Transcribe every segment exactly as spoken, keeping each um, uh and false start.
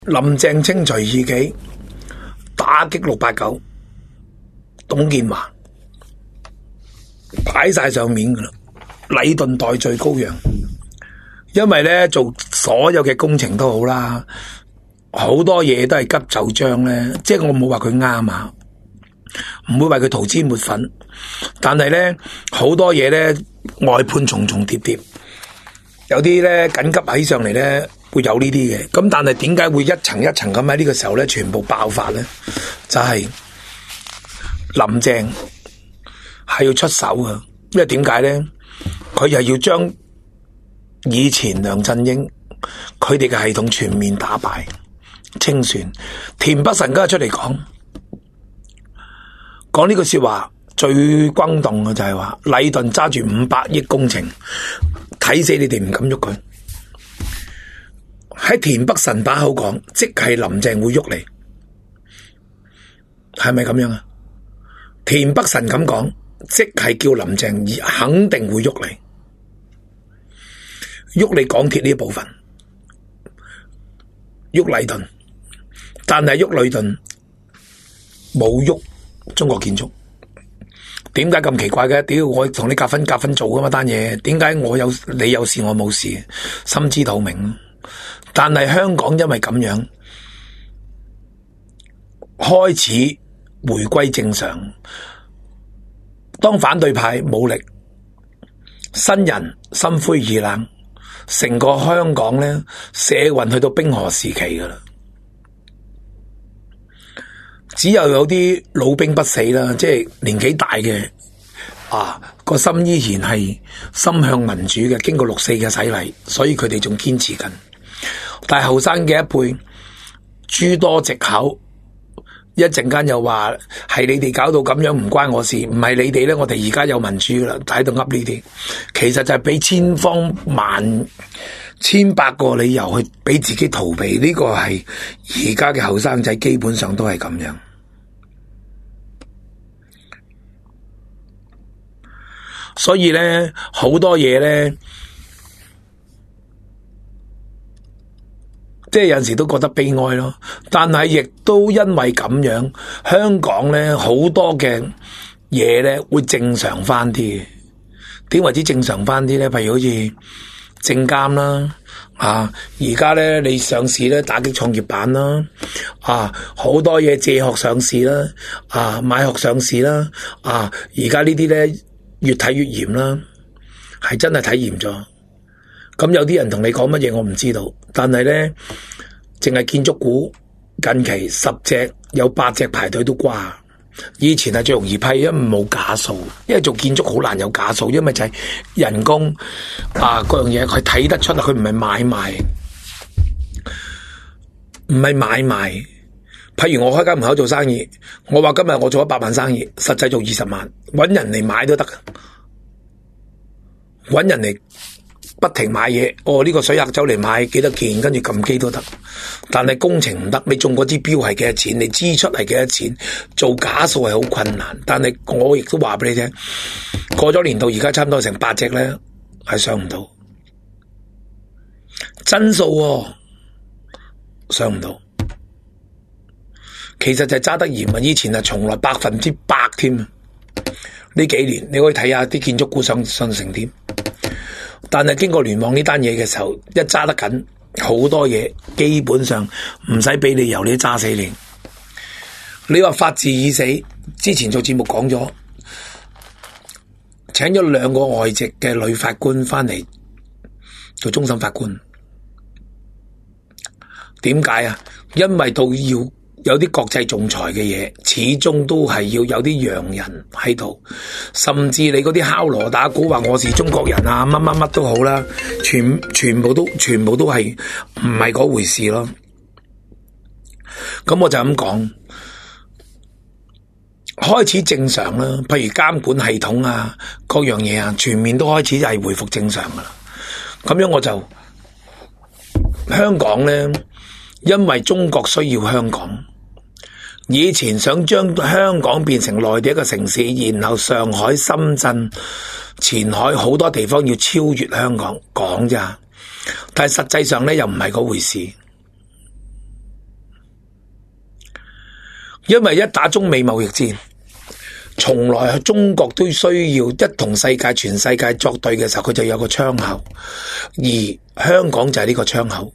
林鄭清除異己，打擊六八九，董建華擺晒上面噶啦，禮頓代罪羔羊。因為咧做所有嘅工程都好啦，好多嘢都係急就章咧，即係我冇話佢啱啊，唔會為佢塗脂抹粉，但係咧好多嘢咧外判重重疊疊，有啲咧緊急起上嚟咧。會有呢啲嘅，咁但係點解會一層一層咁喺呢個時候咧，全部爆發咧？就係林鄭係要出手嘅，因為點解咧？佢又要將以前梁振英佢哋嘅系統全面打敗清算。田北辰今日出嚟講講呢個說話最轟動嘅就係話禮頓揸住五百億工程，睇死你哋唔敢喐佢。喺田北辰把口講，即係林鄭會喐嚟，係咪咁樣啊？田北辰咁講，即係叫林鄭肯定會喐嚟，喐你港鐵呢一部分，喐禮頓，但係喐禮頓冇喐中國建築。點解咁奇怪嘅？屌，我同你夾分夾分做噶嘛單嘢，點解我有你有事我冇事？心知肚明。但係香港因為咁樣開始回歸正常，當反對派武力，新人心灰意冷，成個香港咧社運去到冰河時期噶啦，只有有啲老兵不死啦，即係年紀大嘅啊，個心依然係心向民主嘅，經過六四嘅洗禮，所以佢哋仲堅持緊。但係後生嘅一輩諸多藉口，一陣間又話係你哋搞到咁樣，唔關我事，唔係你哋咧，我哋而家有民主啦，喺度噏呢啲，其實就係俾千方萬千百個理由去俾自己逃避，呢個係而家嘅後生仔基本上都係咁樣。所以咧好多嘢咧。即係有陣時都覺得悲哀咯，但係亦都因為咁樣，香港咧好多嘅嘢咧會正常翻啲嘅。點為之正常翻啲咧？譬如好似證監啦，啊，而家咧你上市咧打擊創業板啦，啊，好多嘢借殼上市啦，啊，買殼上市啦，啊，而家呢啲咧越睇越嚴啦，係真係睇嚴咗。咁有啲人同你講乜嘢我唔知道，但係咧淨係建築股近期十隻有八隻排隊都掛。以前係最容易批，因為冇假數，因為做建築好難有假數，因為就係人工啊各樣嘢佢睇得出，佢唔係買賣，唔係買賣。譬如我開間門口做生意，我話今日我做一百萬生意，實際做二十萬，搵人嚟買都得，搵人嚟。不停買嘢，哦呢個水客走嚟買幾多件，跟住撳機都得。但係工程唔得，你中嗰支標係幾多錢，你支出係幾多錢，做假數係好困難。但係我亦都話俾你聽，過咗年到而家差唔多成八隻咧，係上唔到真數喎，上唔到。其實就係揸得嚴啊！以前係從來百分之百添。呢幾年你可以睇下啲建築股上上成點。但係經過聯網呢單嘢嘅時候，一揸得緊，好多嘢基本上唔使俾理由，你都揸死你。你話法治已死，之前做節目講咗，請咗兩個外籍嘅女法官翻嚟做終審法官。點解啊？因為到要有啲國際仲裁嘅嘢，始終都係要有啲洋人喺度，甚至你嗰啲敲鑼打鼓話我是中國人啊，乜乜乜都好啦，全全部都全部都係唔係嗰回事咯。咁我就咁講，開始正常啦，譬如監管系統啊，各樣嘢啊，全面都開始係回復正常噶啦。咁樣我就香港咧，因為中國需要香港。以前想將香港變成內地一個城市，然後上海、深圳、前海好多地方要超越香港，講咋？但係實際上咧又唔係嗰回事。 因為一打中美貿易戰，從來中國都需要一同世界全世界作對嘅時候，佢就有個窗口，而香港就係呢個窗口。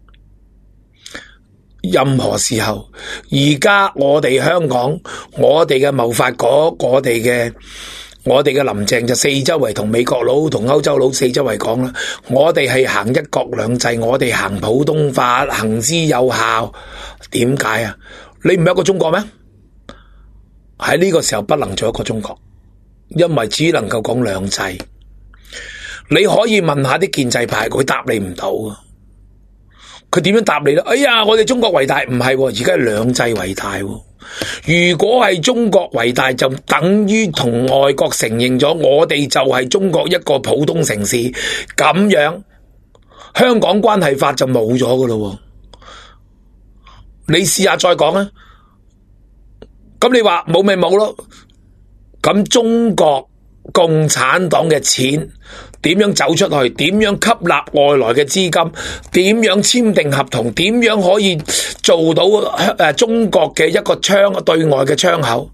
任何時候，而家我哋香港，我哋嘅貿發局，我哋嘅我哋嘅林鄭就四周圍同美國佬同歐洲佬四周圍講啦，我哋係行一國兩制，我哋行普通法，行之有效。點解啊？你唔係一個中國咩？喺呢個時候不能做一個中國，因為只能夠講兩制。你可以問下啲建制派，佢答你唔到啊。佢點樣答你咧？哎呀，我哋中國為大，唔係，而家係兩制為大。如果係中國為大，就等於同外國承認咗我哋就係中國一個普通城市，咁樣香港關係法就冇咗噶咯。你試下再講啊！咁你話冇咪冇咯？咁中國共產黨嘅錢點樣走出去？點樣吸納外來嘅資金？點樣簽訂合同？點樣可以做到誒中國嘅一個窗對外嘅窗口？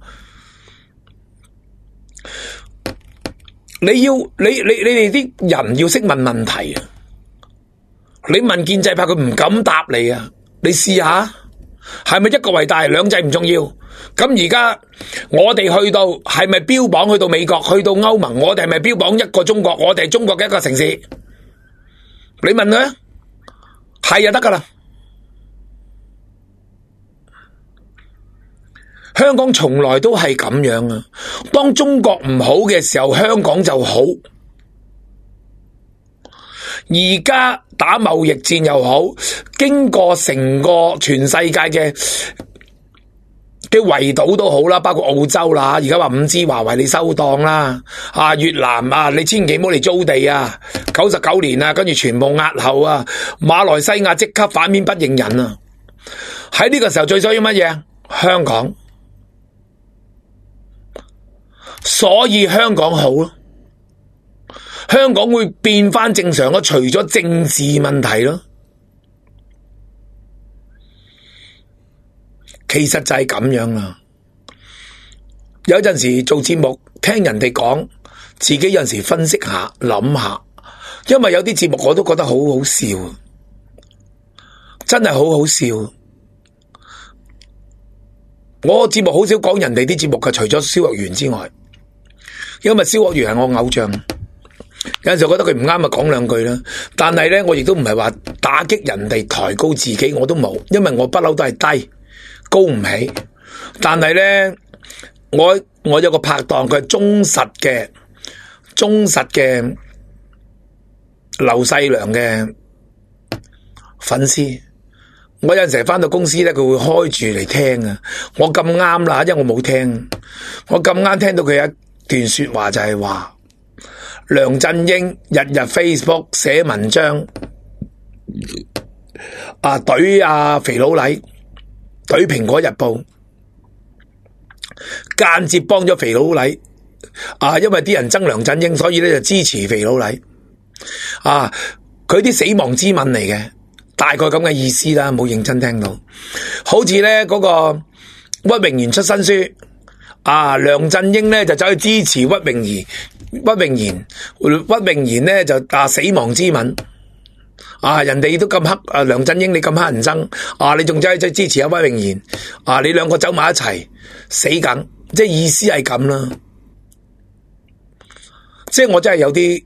你要你你你哋啲人要識問問題啊！你問建制派佢唔敢答你啊！你試下係咪一國為大，兩制唔重要？咁而家我哋去到係咪標榜去到美國去到歐盟，我哋係咪標榜一個中國？我哋係中國嘅一個城市？你問佢係就得噶啦。香港從來都係咁樣啊！當中國唔好嘅時候，香港就好。而家打貿易戰又好，經過成個全世界嘅嘅圍堵都好啦，包括澳洲啦，而家話五 G 華為你收檔啦，啊越南啊你千祈唔好嚟租地啊，九十九年啊，跟住全部押後啊，馬來西亞即刻反面不認人啊！喺呢個時候最需要乜嘢？香港，所以香港好咯。香港會變翻正常咯，除咗政治問題咯，其實就係咁樣啦。有陣時做節目聽人哋講，自己有陣時分析下諗下，因為有啲節目我都覺得好好笑，真係好好笑。我節目好少講人哋啲節目嘅，除咗蕭若元之外，因為蕭若元係我偶像。有陣時覺得佢唔啱，咪講兩句啦。但係咧，我亦都唔係話打擊人哋抬高自己，我都冇，因為我不嬲都係低，高唔起。但係咧，我我有個拍檔，佢係忠實嘅忠實嘅劉細良嘅粉絲。我有陣時翻到公司咧，佢會開住嚟聽啊。我咁啱啦，因為我冇聽，我咁啱聽到佢有一段說話，就係話。梁振英日日 Facebook 寫文章，啊懟啊肥佬黎，懟蘋果日報，間接幫咗肥佬黎，啊因為啲人憎梁振英，所以咧就支持肥佬黎，啊佢啲死亡之吻嚟嘅，大概咁嘅意思啦，冇認真聽到，好似咧嗰個屈穎妍出新書。啊，梁振英咧就走去支持屈穎妍，屈穎妍，屈穎妍咧就啊死亡之吻，啊人哋都咁黑，啊梁振英你咁黑人憎，啊你仲走去支持阿屈穎妍，啊你兩個走埋一齊死梗，即係意思係咁啦，即係我真係有啲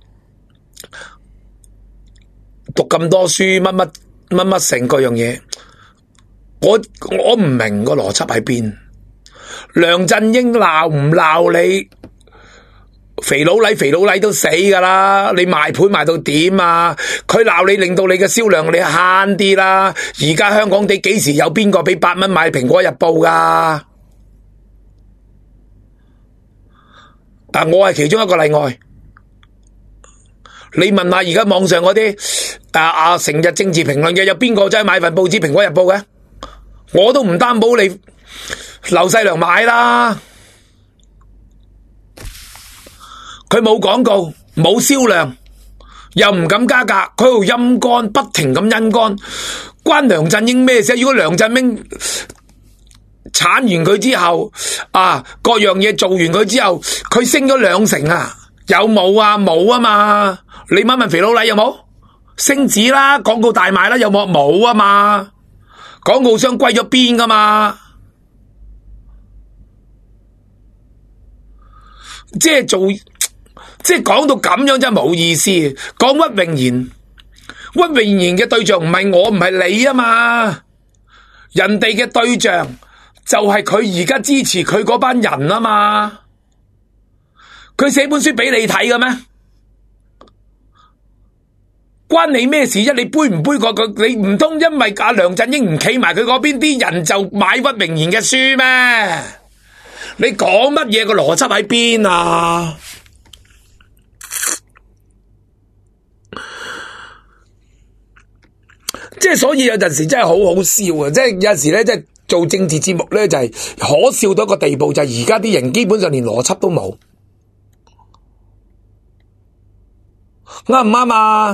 讀咁多書，乜乜乜乜成各樣嘢，我我唔明個邏輯喺邊。梁振英鬧唔鬧你？肥佬黎肥佬黎都死噶啦！你賣盤賣到點啊？佢鬧你，令到你嘅銷量你慳啲啦！而家香港地幾時有邊個俾八蚊買蘋果日報噶？啊，我係其中一個例外。你問下而家網上嗰啲啊啊成日政治評論嘅，有邊個真係買份報紙蘋果日報嘅？我都唔擔保你。劉細良買啦，佢冇廣告，冇銷量，又唔敢加價，佢喺度陰乾，不停咁陰乾，關梁振英咩事？如果梁振英鏟完佢之後，啊，各樣嘢做完佢之後，佢升咗兩成啊？有冇啊？冇啊嘛！你問問肥佬黎有冇？升紙啦，廣告大賣啦，有冇？冇啊嘛！廣告商歸咗邊噶嘛？即係做，即係講到咁樣真係冇意思。講屈穎妍，屈穎妍嘅對象唔係我，唔係你啊嘛！人哋嘅對象就係佢而家支持佢嗰班人啊嘛！佢寫本書俾你睇嘅咩？關你咩事啫？你背唔背過佢？你唔通因為阿梁振英唔企埋佢嗰邊，啲人就買屈穎妍嘅書咩？你講乜嘢？個邏輯喺邊啊？即係所以有陣時真係好好笑啊！即係有陣時咧，即係做政治節目咧，就係可笑到一個地步，就係而家啲人基本上連邏輯都冇，啱唔啱啊？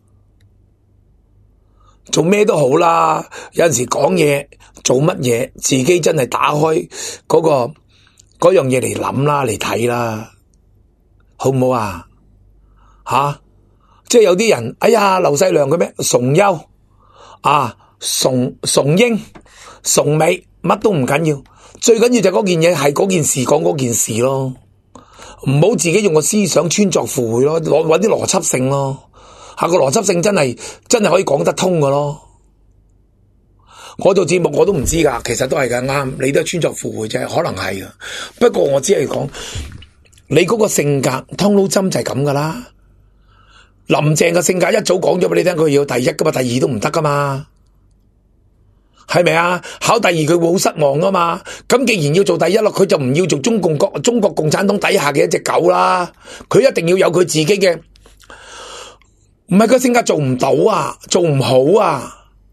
做咩都好啦，有陣時講嘢做乜嘢，自己真係打開嗰個嗰樣嘢嚟諗啦，嚟睇啦，好唔好啊？吓，即係有啲人，哎呀，劉細良佢咩崇優啊，崇崇英、崇美，乜都唔緊要，最緊要就嗰件嘢係嗰件事講嗰件事咯，唔好自己用個思想穿鑿附會咯，攞搵啲邏輯性咯。下個邏輯性真係真係可以講得通㗎咯。我做節目我都唔知噶，其實都係噶，啱，你都係穿鑿附會啫，可能係噶。不過我只係講你嗰個性格，湯佬針就係咁噶啦。林鄭嘅性格一早講咗俾你聽，佢要第一噶嘛，第二都唔得噶嘛，係咪啊？考第二佢會好失望噶嘛。咁既然要做第一咯，佢就唔要做中共國中國共產黨底下嘅一隻狗啦。佢一定要有佢自己嘅。唔係佢性格做唔到啊，做唔好啊。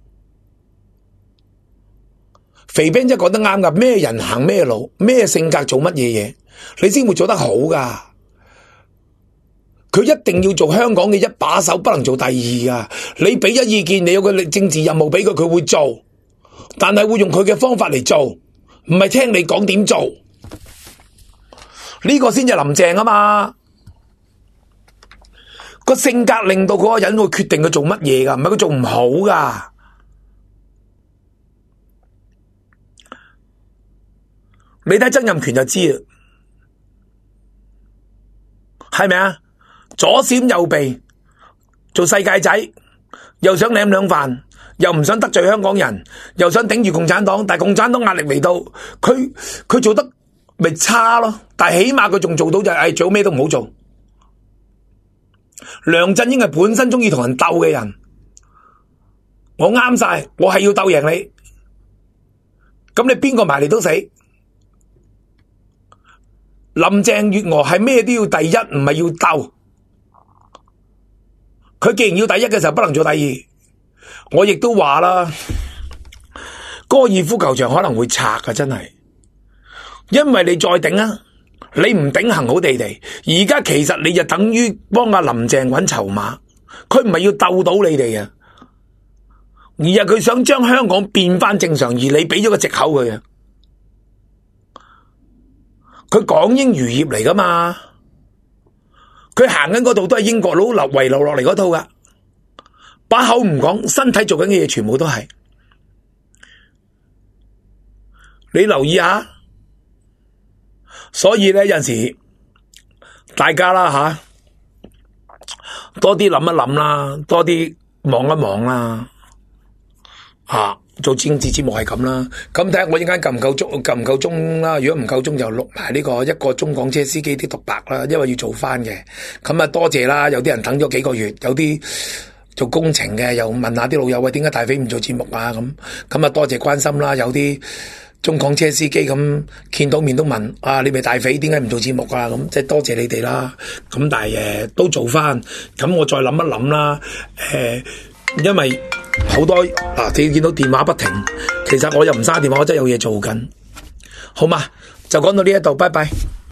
肥兵真係講得啱噶，咩人行咩路，咩性格做乜嘢嘢，你先會做得好噶。佢一定要做香港嘅一把手，不能做第二噶。你俾咗意見，你有個政治任務俾佢，佢會做，但係會用佢嘅方法嚟做，唔係聽你講點做。呢個先至林鄭啊嘛。個性格令到嗰個人會決定佢做乜嘢噶，唔係佢做唔好噶。你睇曾蔭權就知啦，係咪啊？左閃右避，做世界仔，又想舐兩飯，又唔想得罪香港人，又想頂住共產黨，但係共產黨壓力嚟到，佢佢做得咪差咯。但係起碼佢仲做到就係、是，哎，最好咩都唔好做。梁振英係本身中意同人鬥嘅人，我啱晒，我係要鬥贏你，咁你邊個埋嚟都死。林鄭月娥係咩都要第一，唔係要鬥。佢既然要第一嘅時候，不能做第二。我亦都話啦，高爾夫球場可能會拆㗎，真係，因為你再頂啊。你唔頂行好地地，而家其實你就等於幫阿林鄭揾籌碼，佢唔係要鬥到你哋啊，而係佢想將香港變翻正常，而你俾咗個藉口佢啊。佢港英餘孽嚟噶嘛，佢行緊嗰度都係英國佬留遺留落嚟嗰套噶，把口唔講，身體做緊嘅嘢全部都係。你留意下。所以咧，有陣時大家啦吓，多啲諗一諗啦，多啲望一望啦，啊，做政治節目係咁啦。咁睇下我陣間夠唔夠鐘，夠唔夠鐘啦？如果唔夠鐘就錄埋呢個一個中港車司機啲獨白啦，因為要做翻嘅。咁啊，多謝啦！有啲人等咗幾個月，有啲做工程嘅又問下啲老友喂，點解大飛唔做節目啊？咁咁啊，多謝關心啦！有啲中港車司機咁見到面都問啊，你咪大匪點解唔做節目啊？咁即係多謝你哋啦。咁但係誒都做翻，咁我再諗一諗啦。誒、呃，因為好多嗱、啊，你見到電話不停，其實我又唔嘥電話，我真係有嘢做緊。好嘛，就講到呢一度，拜拜。